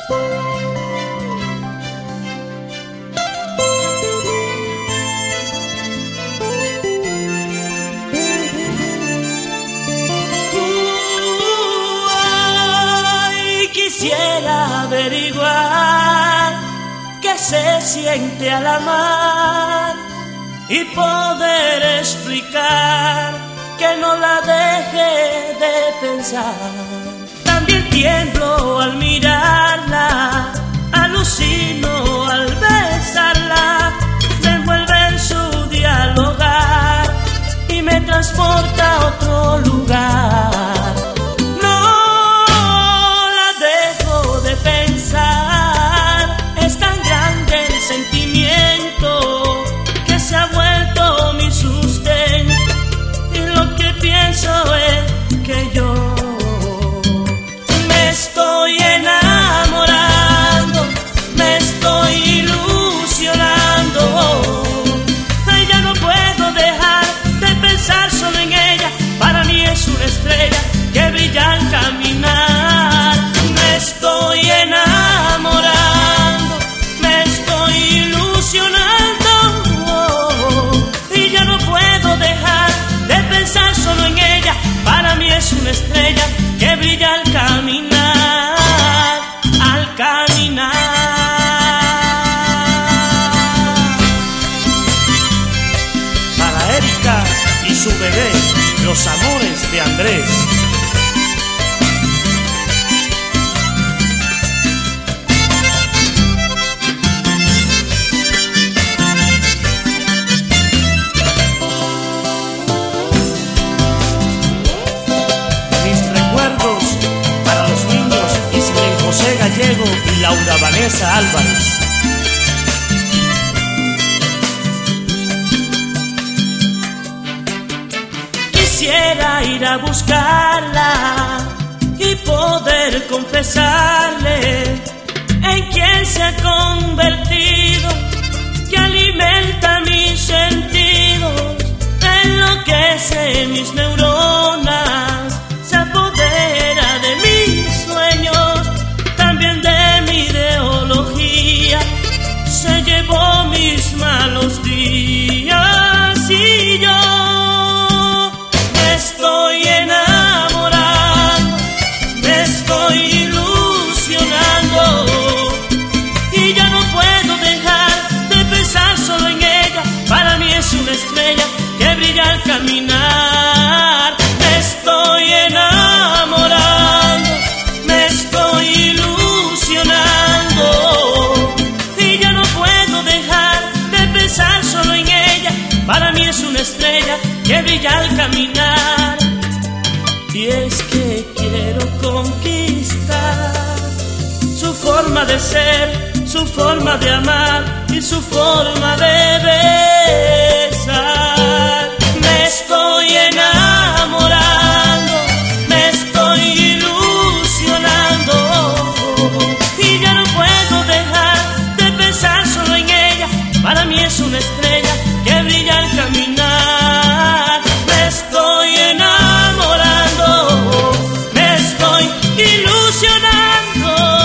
Quisiera averiguar qué se siente al amar y poder explicar que no la deje de pensar. También tiemblo al mirarla, alucino al besarla, me envuelve en su dialogar y me transporta a otro lugar. Pienso es que yo me estoy enamorando, me estoy ilusionando. Ya no puedo dejar de pensar solo en ella. Para mí es una estrella que brilla al caminar. Me estoy enamorando, me estoy ilusionando. Y ya no puedo dejar de pensar solo en ella. Para mí es una estrella que brilla al caminar, al caminar. Para Erika y su bebé, los amores de Andrés. José Gallego y Laura Vanessa Álvarez. Quisiera ir a buscarla y poder confesarle en quien se ha convertido, que alimenta mis sentidos, enloquece mis neuronas, se apodera de mis sueños, de mi ideología, se llevó mis malos días y yo me estoy enamorando, me estoy ilusionando y ya no puedo dejar de pensar solo en ella. Para mí es una estrella que brilla al caminar. Me estoy enamorando, me estoy ilusionando y ya no puedo dejar de pensar solo en ella. Para mí es una estrella que brilla al caminar. Y es que quiero conquistar su forma de ser, su forma de amar y su forma de besar. Me estoy enamorando, me estoy ilusionando y ya no puedo dejar de pensar solo en ella. Para mí es una estrella que brilla al caminar. Me estoy enamorando, me estoy ilusionando